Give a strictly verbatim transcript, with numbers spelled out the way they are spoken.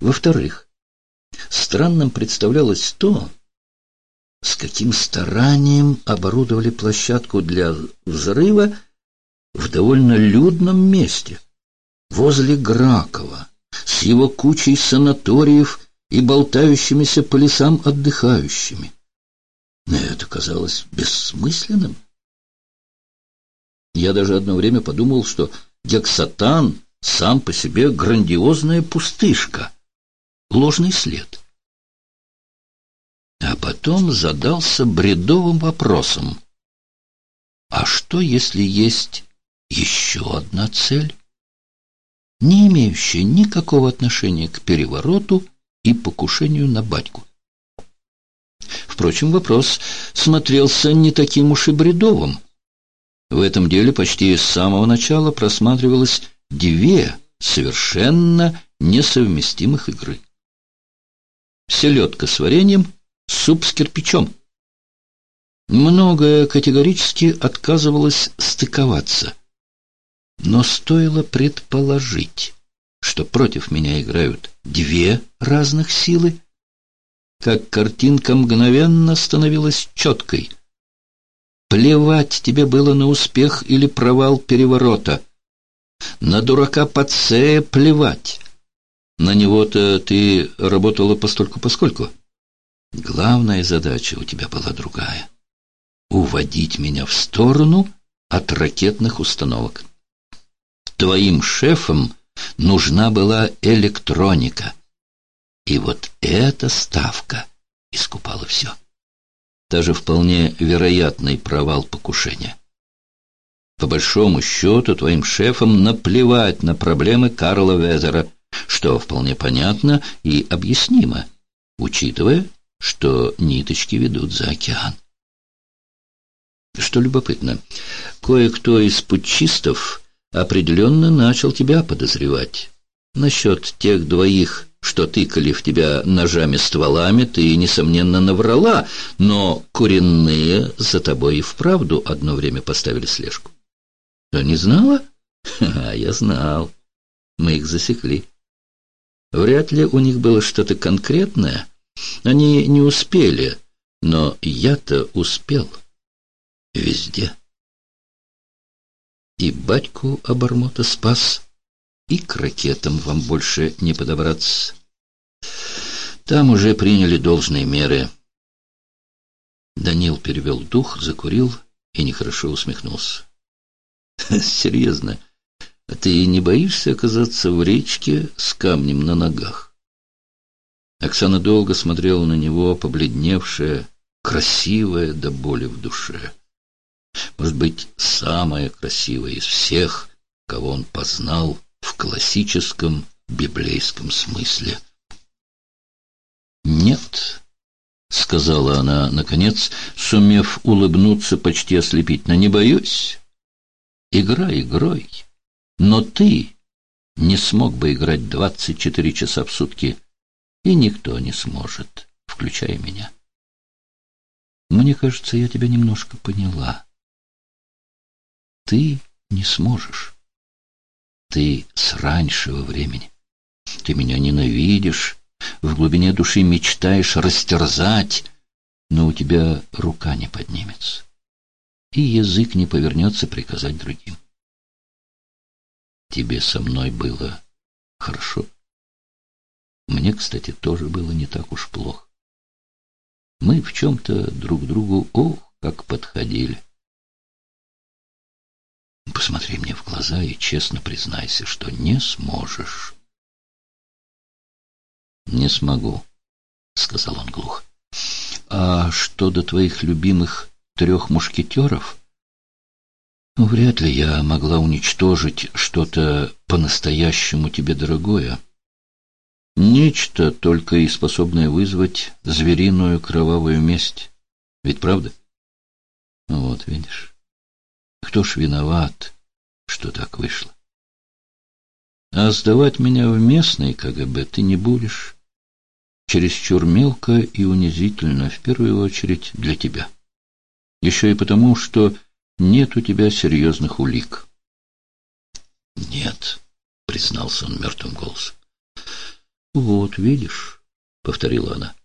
Во-вторых, странным представлялось то, с каким старанием оборудовали площадку для взрыва в довольно людном месте, возле Гракова, с его кучей санаториев и болтающимися по лесам отдыхающими. Но это казалось бессмысленным. Я даже одно время подумал, что Гексатан сам по себе грандиозная пустышка, ложный след. А потом задался бредовым вопросом: а что, если есть еще одна цель, не имеющая никакого отношения к перевороту и покушению на батьку? Впрочем, вопрос смотрелся не таким уж и бредовым. В этом деле почти с самого начала просматривалось две совершенно несовместимых игры. Селедка с вареньем, суп с кирпичом. Многое категорически отказывалось стыковаться. Но стоило предположить, что против меня играют две разных силы, как картинка мгновенно становилась четкой. Плевать тебе было на успех или провал переворота. На дурака Пацея плевать. На него-то ты работала постольку-поскольку. Главная задача у тебя была другая — уводить меня в сторону от ракетных установок. Твоим шефам нужна была электроника. И вот эта ставка искупала все. Даже вполне вероятный провал покушения. По большому счету, твоим шефам наплевать на проблемы Карла Везера, что вполне понятно и объяснимо, учитывая, что ниточки ведут за океан. Что любопытно, кое-кто из путчистов определенно начал тебя подозревать. Насчет тех двоих, что тыкали в тебя ножами-стволами, ты, несомненно, наврала, но коренные за тобой и вправду одно время поставили слежку. Что, не знала? Ха-ха, я знал. Мы их засекли. Вряд ли у них было что-то конкретное. Они не успели, но я-то успел. Везде. И батьку обормота спас, и к ракетам вам больше не подобраться. Там уже приняли должные меры. Данил перевел дух, закурил и нехорошо усмехнулся. Серьезно, а ты не боишься оказаться в речке с камнем на ногах? Оксана долго смотрела на него, побледневшая, красивая до боли в душе. Может быть, самая красивая из всех, кого он познал в классическом библейском смысле. «Нет», — сказала она, наконец, сумев улыбнуться почти ослепительно, — «не боюсь. Игра игрой, но ты не смог бы играть двадцать четыре часа в сутки, и никто не сможет, включая меня. Мне кажется, я тебя немножко поняла. Ты не сможешь. Ты с раннего времени. Ты меня ненавидишь, в глубине души мечтаешь растерзать, но у тебя рука не поднимется, и язык не повернется приказать другим. Тебе со мной было хорошо. Мне, кстати, тоже было не так уж плохо. Мы в чем-то друг другу, ох, как подходили. Посмотри мне в глаза и честно признайся, что не сможешь. «Не смогу», — сказал он глухо. «А что до твоих любимых трех мушкетеров? Вряд ли я могла уничтожить что-то по-настоящему тебе дорогое. Нечто, только и способное вызвать звериную кровавую месть. Ведь правда? Вот, видишь, кто ж виноват, что так вышло? А сдавать меня в местный КГБ ты не будешь. Чересчур мелко и унизительно, в первую очередь для тебя. Еще и потому, что нет у тебя серьезных улик». «Нет», — признался он мертвым голосом. «Вот, видишь», — повторила она.